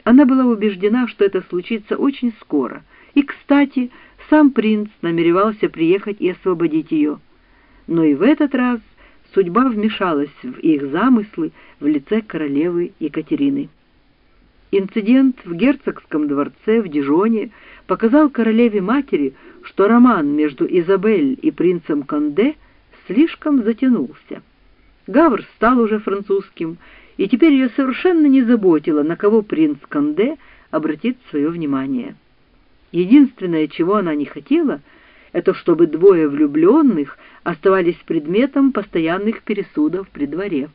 Она была убеждена, что это случится очень скоро, и, кстати, сам принц намеревался приехать и освободить ее. Но и в этот раз судьба вмешалась в их замыслы в лице королевы Екатерины. Инцидент в герцогском дворце в Дижоне показал королеве-матери, что роман между Изабель и принцем Конде слишком затянулся. Гавр стал уже французским, и теперь ее совершенно не заботило, на кого принц Конде обратит свое внимание. Единственное, чего она не хотела, это чтобы двое влюбленных оставались предметом постоянных пересудов при дворе.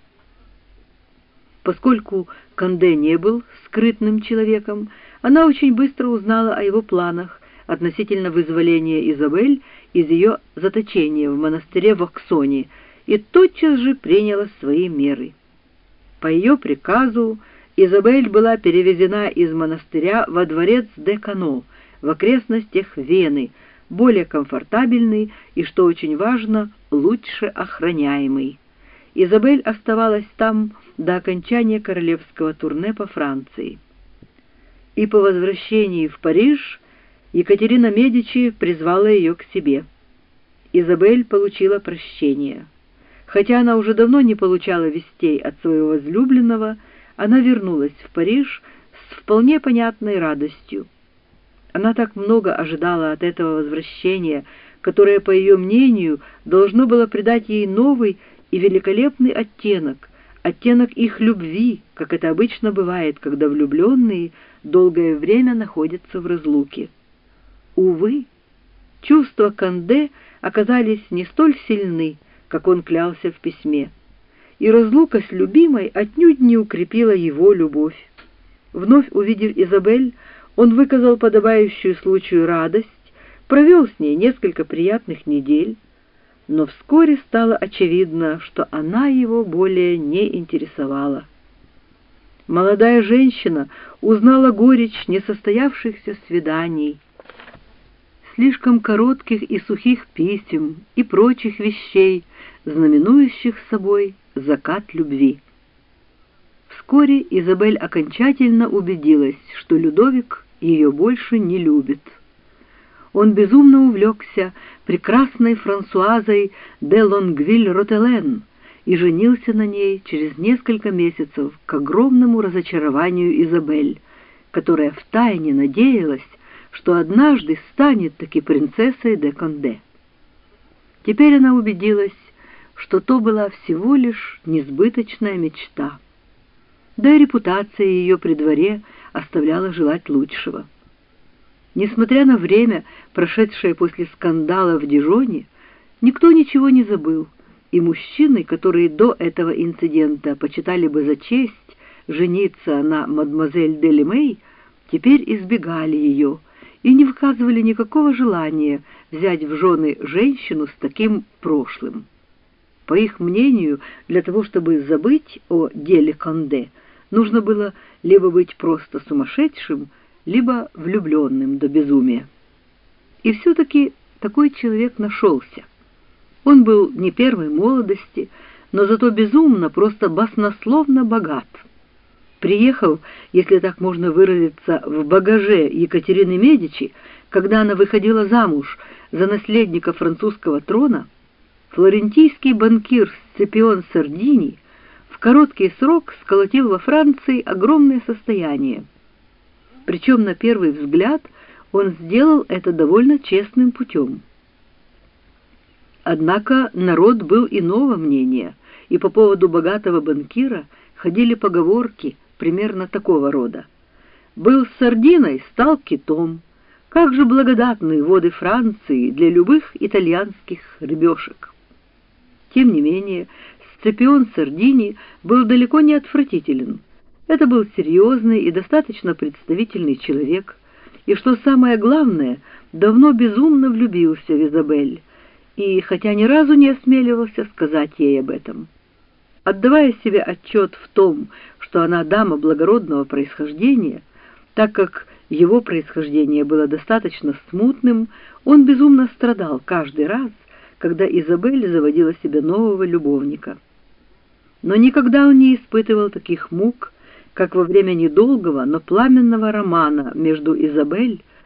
Поскольку Конде не был скрытным человеком, она очень быстро узнала о его планах относительно вызволения Изабель из ее заточения в монастыре в Оксоне и тотчас же приняла свои меры. По ее приказу Изабель была перевезена из монастыря во дворец де Кано в окрестностях Вены, более комфортабельный и, что очень важно, лучше охраняемый. Изабель оставалась там до окончания королевского турне по Франции. И по возвращении в Париж Екатерина Медичи призвала ее к себе. Изабель получила прощение. Хотя она уже давно не получала вестей от своего возлюбленного, она вернулась в Париж с вполне понятной радостью. Она так много ожидала от этого возвращения, которое, по ее мнению, должно было придать ей новый и великолепный оттенок их любви, как это обычно бывает, когда влюбленные долгое время находятся в разлуке. Увы, чувства Конде оказались не столь сильны, как он клялся в письме, и разлука с любимой отнюдь не укрепила его любовь. Вновь увидев Изабель, он выказал подобающую случаю радость, провел с ней несколько приятных недель, но вскоре стало очевидно, что она его более не интересовала. Молодая женщина узнала горечь несостоявшихся свиданий, слишком коротких и сухих писем и прочих вещей, знаменующих собой закат любви. Вскоре Изабель окончательно убедилась, что Людовик ее больше не любит. Он безумно увлекся прекрасной Франсуазой де Лонгвиль-Ротелен и женился на ней через несколько месяцев к огромному разочарованию Изабель, которая втайне надеялась, что однажды станет таки принцессой де Конде. Теперь она убедилась, что то была всего лишь несбыточная мечта. Да и репутация ее при дворе оставляла желать лучшего. Несмотря на время, прошедшее после скандала в Дижоне, никто ничего не забыл, и мужчины, которые до этого инцидента почитали бы за честь жениться на мадемуазель де Лемей, теперь избегали ее и не выказывали никакого желания взять в жены женщину с таким прошлым. По их мнению, для того, чтобы забыть о деле Конде, нужно было либо быть просто сумасшедшим, либо влюбленным до безумия. И все-таки такой человек нашелся. Он был не первой молодости, но зато безумно, просто баснословно богат. Приехал, если так можно выразиться, в багаже Екатерины Медичи, когда она выходила замуж за наследника французского трона, флорентийский банкир Сципион Сардини в короткий срок сколотил во Франции огромное состояние. Причем на первый взгляд он сделал это довольно честным путем. Однако народ был иного мнения, и по поводу богатого банкира ходили поговорки примерно такого рода: «Был с сардиной, стал китом. Как же благодатны воды Франции для любых итальянских рыбешек». Тем не менее, Сципион Сардини был далеко не отвратителен. Это был серьезный и достаточно представительный человек, и, что самое главное, давно безумно влюбился в Изабель, и хотя ни разу не осмеливался сказать ей об этом. Отдавая себе отчет в том, что она дама благородного происхождения, так как его происхождение было достаточно смутным, он безумно страдал каждый раз, когда Изабель заводила себе нового любовника. Но никогда он не испытывал таких мук, как во время недолгого, но пламенного романа между Изабель